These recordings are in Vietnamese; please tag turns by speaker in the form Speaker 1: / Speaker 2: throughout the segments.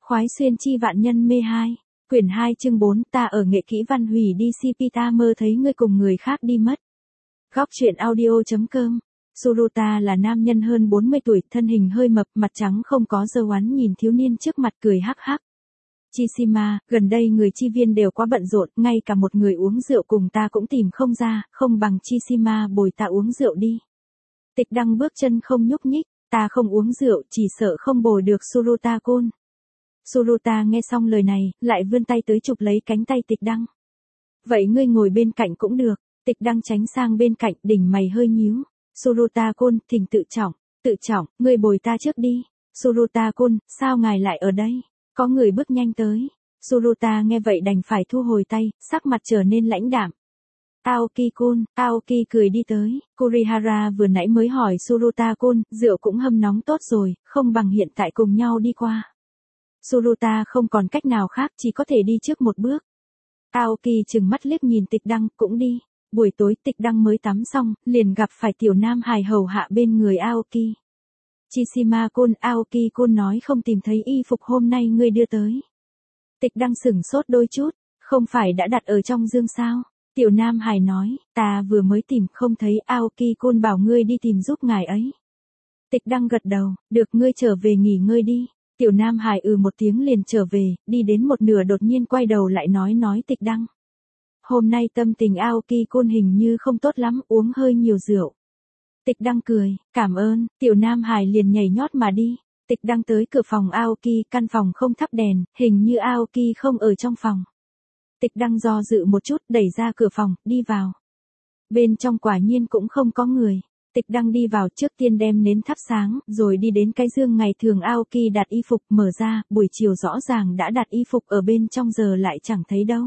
Speaker 1: Khoái xuyên chi vạn nhân mê 2, quyển 2 chương 4, ta ở nghệ kỹ văn hủy đi CP ta mơ thấy ngươi cùng người khác đi mất. Góc truyện audio.com. Suruta là nam nhân hơn 40 tuổi, thân hình hơi mập, mặt trắng không có râu oán, nhìn thiếu niên trước mặt cười hắc hắc. Chishima, gần đây người chi viên đều quá bận rộn, ngay cả một người uống rượu cùng ta cũng tìm không ra, không bằng Chishima bồi ta uống rượu đi. Tịch Đăng bước chân không nhúc nhích, ta không uống rượu, chỉ sợ không bồi được Suruta-kun. Suruta nghe xong lời này, lại vươn tay tới chụp lấy cánh tay Tịch Đăng. Vậy ngươi ngồi bên cạnh cũng được. Tịch Đăng tránh sang bên cạnh, đỉnh mày hơi nhíu. Suruta-kun, thỉnh tự trọng, ngươi bồi ta trước đi. Suruta-kun, sao ngài lại ở đây? Có người bước nhanh tới. Suruta nghe vậy đành phải thu hồi tay, sắc mặt trở nên lãnh đạm. Aoki-kun, Aoki cười đi tới. Kurihara vừa nãy mới hỏi Suruta-kun, rượu cũng hâm nóng tốt rồi, không bằng hiện tại cùng nhau đi qua. Suruta không còn cách nào khác, chỉ có thể đi trước một bước. Aoki trừng mắt liếc nhìn Tịch Đăng, cũng đi. Buổi tối Tịch Đăng mới tắm xong, liền gặp phải tiểu nam hài hầu hạ bên người Aoki. Chishima-kun, Aoki-kun nói không tìm thấy y phục hôm nay ngươi đưa tới. Tịch Đăng sửng sốt đôi chút, không phải đã đặt ở trong dương sao? Tiểu nam hài nói, ta vừa mới tìm không thấy, Aoki-kun bảo ngươi đi tìm giúp ngài ấy. Tịch Đăng gật đầu, được, ngươi trở về nghỉ ngơi đi. Tiểu nam hài một tiếng liền trở về, đi đến một nửa đột nhiên quay đầu lại nói Tịch Đăng. Hôm nay tâm tình Aoki-kun hình như không tốt lắm, uống hơi nhiều rượu. Tịch Đăng cười, cảm ơn, tiểu nam hài liền nhảy nhót mà đi. Tịch Đăng tới cửa phòng Aoki, căn phòng không thắp đèn, hình như Aoki không ở trong phòng. Tịch Đăng do dự một chút, đẩy ra cửa phòng, đi vào. Bên trong quả nhiên cũng không có người. Tịch Đăng đi vào, trước tiên đem nến thắp sáng, rồi đi đến cái dương ngày thường Aoki đặt y phục, mở ra, buổi chiều rõ ràng đã đặt y phục ở bên trong giờ lại chẳng thấy đâu.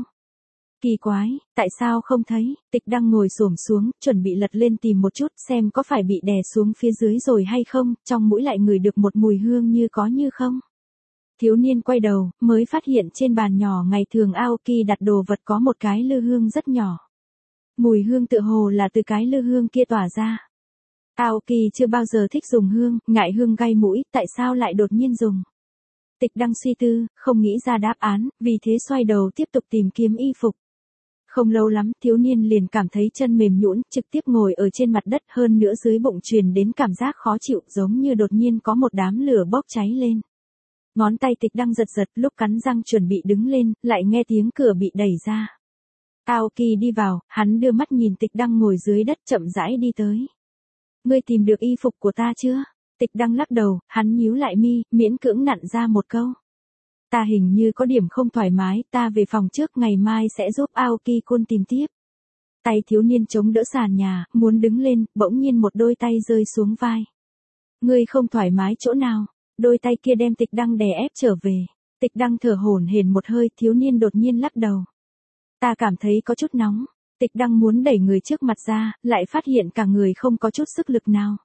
Speaker 1: Kỳ quái, tại sao không thấy? Tịch Đăng ngồi xổm xuống, chuẩn bị lật lên tìm một chút xem có phải bị đè xuống phía dưới rồi hay không, trong mũi lại ngửi được một mùi hương như có như không. Thiếu niên quay đầu, mới phát hiện trên bàn nhỏ ngày thường Aoki đặt đồ vật có một cái lư hương rất nhỏ. Mùi hương tựa hồ là từ cái lư hương kia tỏa ra. Aoki chưa bao giờ thích dùng hương, ngại hương gây mũi, tại sao lại đột nhiên dùng? Tịch Đăng suy tư, không nghĩ ra đáp án, vì thế xoay đầu tiếp tục tìm kiếm y phục. Không lâu lắm, thiếu niên liền cảm thấy chân mềm nhũn, trực tiếp ngồi ở trên mặt đất, hơn nữa dưới bụng truyền đến cảm giác khó chịu, giống như đột nhiên có một đám lửa bốc cháy lên. Ngón tay Tịch Đăng giật giật, lúc cắn răng chuẩn bị đứng lên, lại nghe tiếng cửa bị đẩy ra. Aoki đi vào, hắn đưa mắt nhìn Tịch Đăng ngồi dưới đất chậm rãi đi tới. Ngươi tìm được y phục của ta chưa? Tịch Đăng lắc đầu, hắn nhíu lại mi, miễn cưỡng nặn ra một câu. Ta hình như có điểm không thoải mái, ta về phòng trước, ngày mai sẽ giúp Aoki-kun tìm tiếp. Tay thiếu niên chống đỡ sàn nhà, muốn đứng lên, bỗng nhiên một đôi tay rơi xuống vai. Ngươi không thoải mái chỗ nào? Đôi tay kia đem Tịch Đăng đè ép trở về. Tịch Đăng thở hổn hển một hơi, thiếu niên đột nhiên lắc đầu. Ta cảm thấy có chút nóng. Tịch Đăng muốn đẩy người trước mặt ra, lại phát hiện cả người không có chút sức lực nào.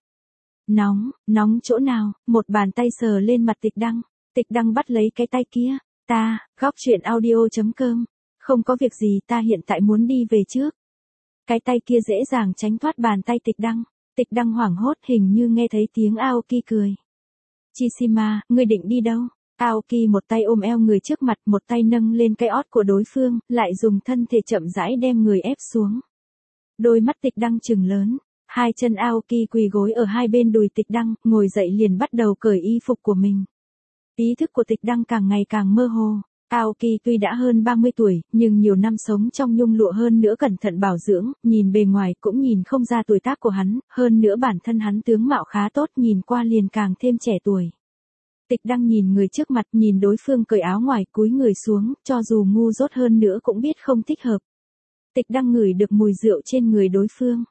Speaker 1: Nóng chỗ nào? Một bàn tay sờ lên mặt Tịch Đăng. Tịch Đăng bắt lấy cái tay kia. Góc truyện audio.com. Không có việc gì, ta hiện tại muốn đi về trước. Cái tay kia dễ dàng tránh thoát bàn tay Tịch Đăng. Tịch Đăng hoảng hốt, hình như nghe thấy tiếng Aoki cười. Chishima, ngươi định đi đâu? Aoki một tay ôm eo người trước mặt, một tay nâng lên cái ót của đối phương, lại dùng thân thể chậm rãi đem người ép xuống. Đôi mắt Tịch Đăng trừng lớn. Hai chân Aoki quỳ gối ở hai bên đùi Tịch Đăng, ngồi dậy liền bắt đầu cởi y phục của mình. Ý thức của Tịch Đăng càng ngày càng mơ hồ. Aoki tuy đã hơn 30 tuổi, nhưng nhiều năm sống trong nhung lụa, hơn nữa cẩn thận bảo dưỡng, nhìn bề ngoài cũng nhìn không ra tuổi tác của hắn, hơn nữa bản thân hắn tướng mạo khá tốt, nhìn qua liền càng thêm trẻ tuổi. Tịch Đăng nhìn người trước mặt, nhìn đối phương cởi áo ngoài, cúi người xuống, cho dù ngu dốt hơn nữa cũng biết không thích hợp. Tịch Đăng ngửi được mùi rượu trên người đối phương.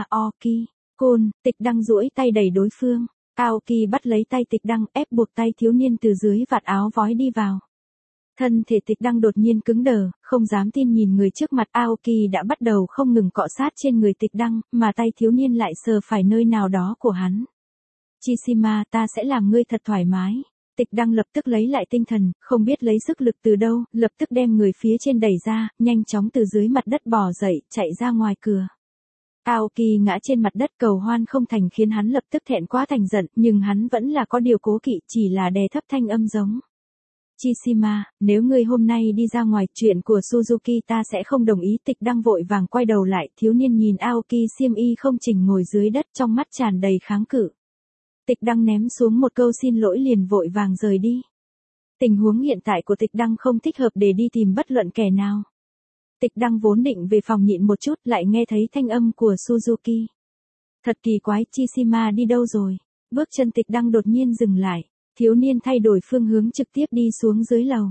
Speaker 1: Aoki-kun, Tịch Đăng duỗi tay đẩy đối phương. Aoki bắt lấy tay Tịch Đăng, ép buộc tay thiếu niên từ dưới vạt áo vói đi vào. Thân thể Tịch Đăng đột nhiên cứng đờ, không dám tin nhìn người trước mặt. Aoki đã bắt đầu không ngừng cọ sát trên người Tịch Đăng, mà tay thiếu niên lại sờ phải nơi nào đó của hắn. Chishima, ta sẽ làm ngươi thật thoải mái. Tịch Đăng lập tức lấy lại tinh thần, không biết lấy sức lực từ đâu, lập tức đem người phía trên đẩy ra, nhanh chóng từ dưới mặt đất bò dậy, chạy ra ngoài cửa. Aoki ngã trên mặt đất, cầu hoan không thành, khiến hắn lập tức thẹn quá thành giận, nhưng hắn vẫn là có điều cố kỵ, chỉ là đè thấp thanh âm giống. Chishima, nếu ngươi hôm nay đi ra ngoài, chuyện của Suzuki ta sẽ không đồng ý. Tịch Đăng vội vàng quay đầu lại, thiếu niên nhìn Aoki xiêm y không chỉnh ngồi dưới đất, trong mắt tràn đầy kháng cự. Tịch Đăng ném xuống một câu xin lỗi liền vội vàng rời đi. Tình huống hiện tại của Tịch Đăng không thích hợp để đi tìm bất luận kẻ nào. Tịch Đăng vốn định về phòng nhịn một chút, lại nghe thấy thanh âm của Suzuki. Thật kỳ quái, Chishima đi đâu rồi? Bước chân Tịch Đăng đột nhiên dừng lại. Thiếu niên thay đổi phương hướng trực tiếp đi xuống dưới lầu.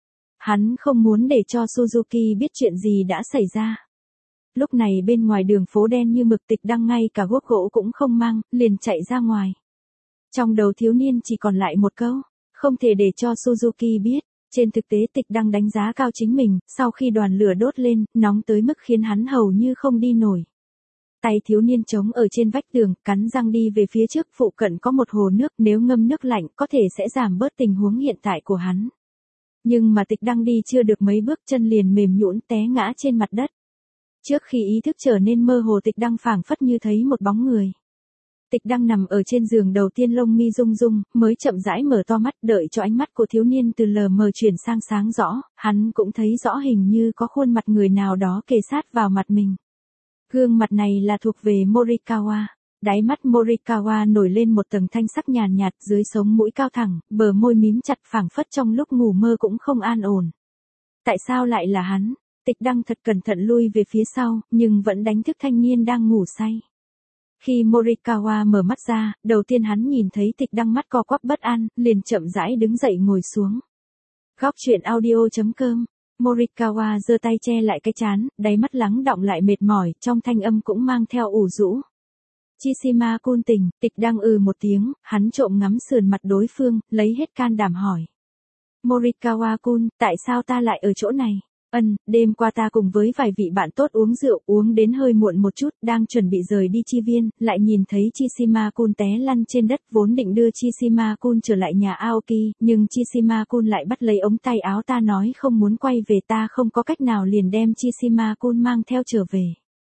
Speaker 1: Hắn không muốn để cho Suzuki biết chuyện gì đã xảy ra. Lúc này bên ngoài đường phố đen như mực, Tịch Đăng ngay cả guốc gỗ cũng không mang, liền chạy ra ngoài. Trong đầu thiếu niên chỉ còn lại một câu, không thể để cho Suzuki biết. Trên thực tế Tịch Đăng đánh giá cao chính mình, sau khi đoàn lửa đốt lên, nóng tới mức khiến hắn hầu như không đi nổi. Tay thiếu niên chống ở trên vách tường, cắn răng đi về phía trước, phụ cận có một hồ nước, nếu ngâm nước lạnh có thể sẽ giảm bớt tình huống hiện tại của hắn. Nhưng mà Tịch Đăng đi chưa được mấy bước chân liền mềm nhũn té ngã trên mặt đất. Trước khi ý thức trở nên mơ hồ, Tịch Đăng phảng phất như thấy một bóng người. Tịch Đăng nằm ở trên giường, đầu tiên lông mi rung rung, mới chậm rãi mở to mắt, đợi cho ánh mắt của thiếu niên từ lờ mờ chuyển sang sáng rõ, hắn cũng thấy rõ hình như có khuôn mặt người nào đó kề sát vào mặt mình. Gương mặt này là thuộc về Morikawa. Đáy mắt Morikawa nổi lên một tầng thanh sắc nhàn nhạt, dưới sống mũi cao thẳng, bờ môi mím chặt, phảng phất trong lúc ngủ mơ cũng không an ổn. Tại sao lại là hắn? Tịch Đăng thật cẩn thận lui về phía sau, nhưng vẫn đánh thức thanh niên đang ngủ say. Khi Morikawa mở mắt ra, đầu tiên hắn nhìn thấy Tịch Đăng mắt co quắp bất an, liền chậm rãi đứng dậy ngồi xuống. Góc truyện audio.com. Morikawa giơ tay che lại cái trán, đáy mắt lắng đọng lại mệt mỏi, trong thanh âm cũng mang theo ủ rũ. Chishima-kun tỉnh. Tịch Đăng một tiếng, hắn trộm ngắm sườn mặt đối phương, lấy hết can đảm hỏi. Morikawa-kun, tại sao ta lại ở chỗ này? Đêm qua ta cùng với vài vị bạn tốt uống rượu, uống đến hơi muộn một chút, đang chuẩn bị rời đi chi viên, lại nhìn thấy Chishima-kun té lăn trên đất, vốn định đưa Chishima-kun trở lại nhà Aoki, nhưng Chishima-kun lại bắt lấy ống tay áo ta nói không muốn quay về, ta không có cách nào liền đem Chishima-kun mang theo trở về.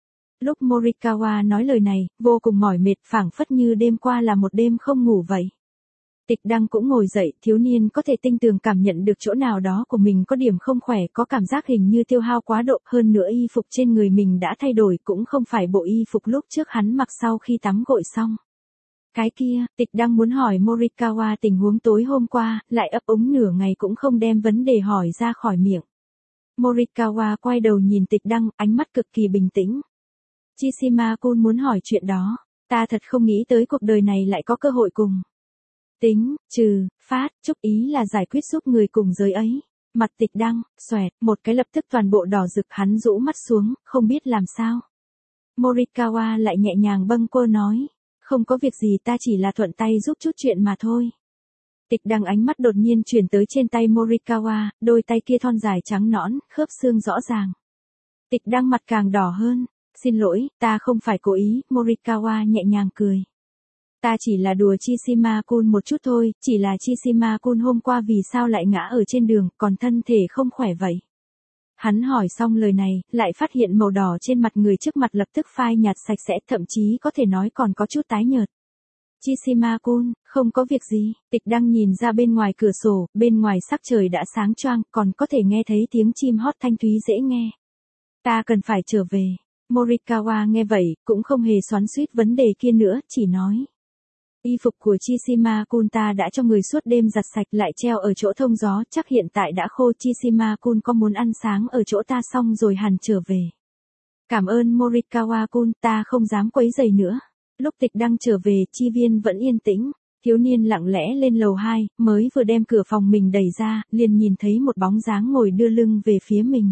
Speaker 1: Lúc Morikawa nói lời này, vô cùng mỏi mệt, phảng phất như đêm qua là một đêm không ngủ vậy. Tịch Đăng cũng ngồi dậy, thiếu niên có thể tinh tường cảm nhận được chỗ nào đó của mình có điểm không khỏe, có cảm giác hình như tiêu hao quá độ, hơn nữa y phục trên người mình đã thay đổi, cũng không phải bộ y phục lúc trước hắn mặc sau khi tắm gội xong. Cái kia, Tịch Đăng muốn hỏi Morikawa tình huống tối hôm qua, lại ấp úng nửa ngày cũng không đem vấn đề hỏi ra khỏi miệng. Morikawa quay đầu nhìn Tịch Đăng, ánh mắt cực kỳ bình tĩnh. Chishima-kun muốn hỏi chuyện đó, ta thật không nghĩ tới cuộc đời này lại có cơ hội cùng. Tính, phát, chúc ý là giải quyết giúp người cùng giới ấy. Mặt Tịch Đăng, xoẹt, một cái lập tức toàn bộ đỏ rực, hắn rũ mắt xuống, không biết làm sao. Morikawa lại nhẹ nhàng bâng quơ nói, không có việc gì, ta chỉ là thuận tay giúp chút chuyện mà thôi. Tịch Đăng ánh mắt đột nhiên chuyển tới trên tay Morikawa, đôi tay kia thon dài trắng nõn, khớp xương rõ ràng. Tịch Đăng mặt càng đỏ hơn, xin lỗi, ta không phải cố ý, Morikawa nhẹ nhàng cười. Ta chỉ là đùa Chishima-kun một chút thôi, chỉ là Chishima-kun hôm qua vì sao lại ngã ở trên đường, còn thân thể không khỏe vậy. Hắn hỏi xong lời này, lại phát hiện màu đỏ trên mặt người trước mặt lập tức phai nhạt sạch sẽ, thậm chí có thể nói còn có chút tái nhợt. Chishima-kun, không có việc gì. Tịch Đăng nhìn ra bên ngoài cửa sổ, bên ngoài sắc trời đã sáng choang, còn có thể nghe thấy tiếng chim hót thanh thúy dễ nghe. Ta cần phải trở về. Morikawa nghe vậy, cũng không hề xoắn xuýt vấn đề kia nữa, chỉ nói. Y phục của Chishima-kun ta đã cho người suốt đêm giặt sạch, lại treo ở chỗ thông gió, chắc hiện tại đã khô. Chishima-kun có muốn ăn sáng ở chỗ ta xong rồi hẳn trở về. Cảm ơn Morikawa-kun, ta không dám quấy rầy nữa. Lúc Tịch Đăng trở về, chi viên vẫn yên tĩnh. Thiếu niên lặng lẽ lên lầu 2, mới vừa đem cửa phòng mình đẩy ra, liền nhìn thấy một bóng dáng ngồi đưa lưng về phía mình.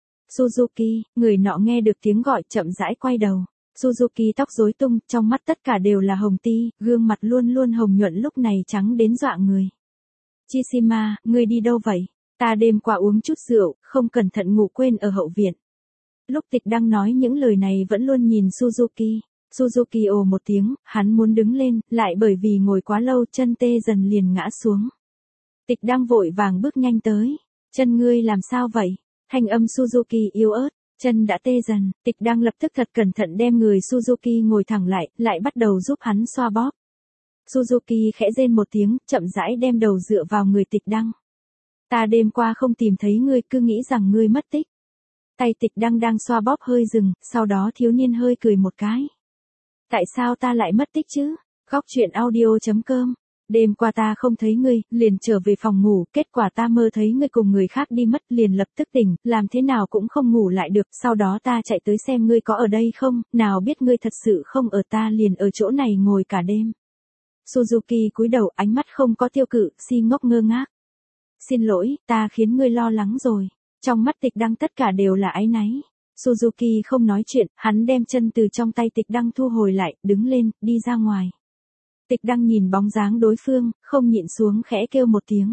Speaker 1: Suzuki, người nọ nghe được tiếng gọi chậm rãi quay đầu. Suzuki tóc rối tung, trong mắt tất cả đều là hồng ti, gương mặt luôn luôn hồng nhuận lúc này trắng đến dọa người. Chishima, ngươi đi đâu vậy? Ta đêm qua uống chút rượu, không cẩn thận ngủ quên ở hậu viện. Lúc Tịch Đăng nói những lời này vẫn luôn nhìn Suzuki. Suzuki ồ một tiếng, hắn muốn đứng lên, lại bởi vì ngồi quá lâu chân tê dần liền ngã xuống. Tịch Đăng vội vàng bước nhanh tới. Chân ngươi làm sao vậy? Thanh âm Suzuki yếu ớt. Chân đã tê dần, Tịch Đăng lập tức thật cẩn thận đem người Suzuki ngồi thẳng lại bắt đầu giúp hắn xoa bóp. Suzuki khẽ rên một tiếng, chậm rãi đem đầu dựa vào người Tịch Đăng. Ta đêm qua không tìm thấy ngươi, cứ nghĩ rằng ngươi mất tích. Tay Tịch đang xoa bóp hơi dừng, sau đó thiếu niên hơi cười một cái. Tại sao ta lại mất tích chứ? Góc truyện audio.com. Đêm qua ta không thấy ngươi, liền trở về phòng ngủ, kết quả ta mơ thấy ngươi cùng người khác đi mất, liền lập tức tỉnh, làm thế nào cũng không ngủ lại được, sau đó ta chạy tới xem ngươi có ở đây không, nào biết ngươi thật sự không ở, ta liền ở chỗ này ngồi cả đêm. Suzuki cúi đầu, ánh mắt không có tiêu cự, si ngốc ngơ ngác. Xin lỗi, ta khiến ngươi lo lắng rồi. Trong mắt Tịch Đăng tất cả đều là áy náy. Suzuki không nói chuyện, hắn đem chân từ trong tay Tịch Đăng thu hồi lại, đứng lên, đi ra ngoài. Tịch Đăng nhìn bóng dáng đối phương, không nhịn xuống khẽ kêu một tiếng.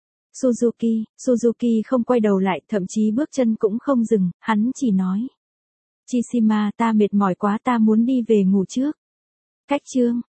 Speaker 1: Suzuki không quay đầu lại, thậm chí bước chân cũng không dừng, hắn chỉ nói. Chishima, ta mệt mỏi quá, ta muốn đi về ngủ trước. Cách chương.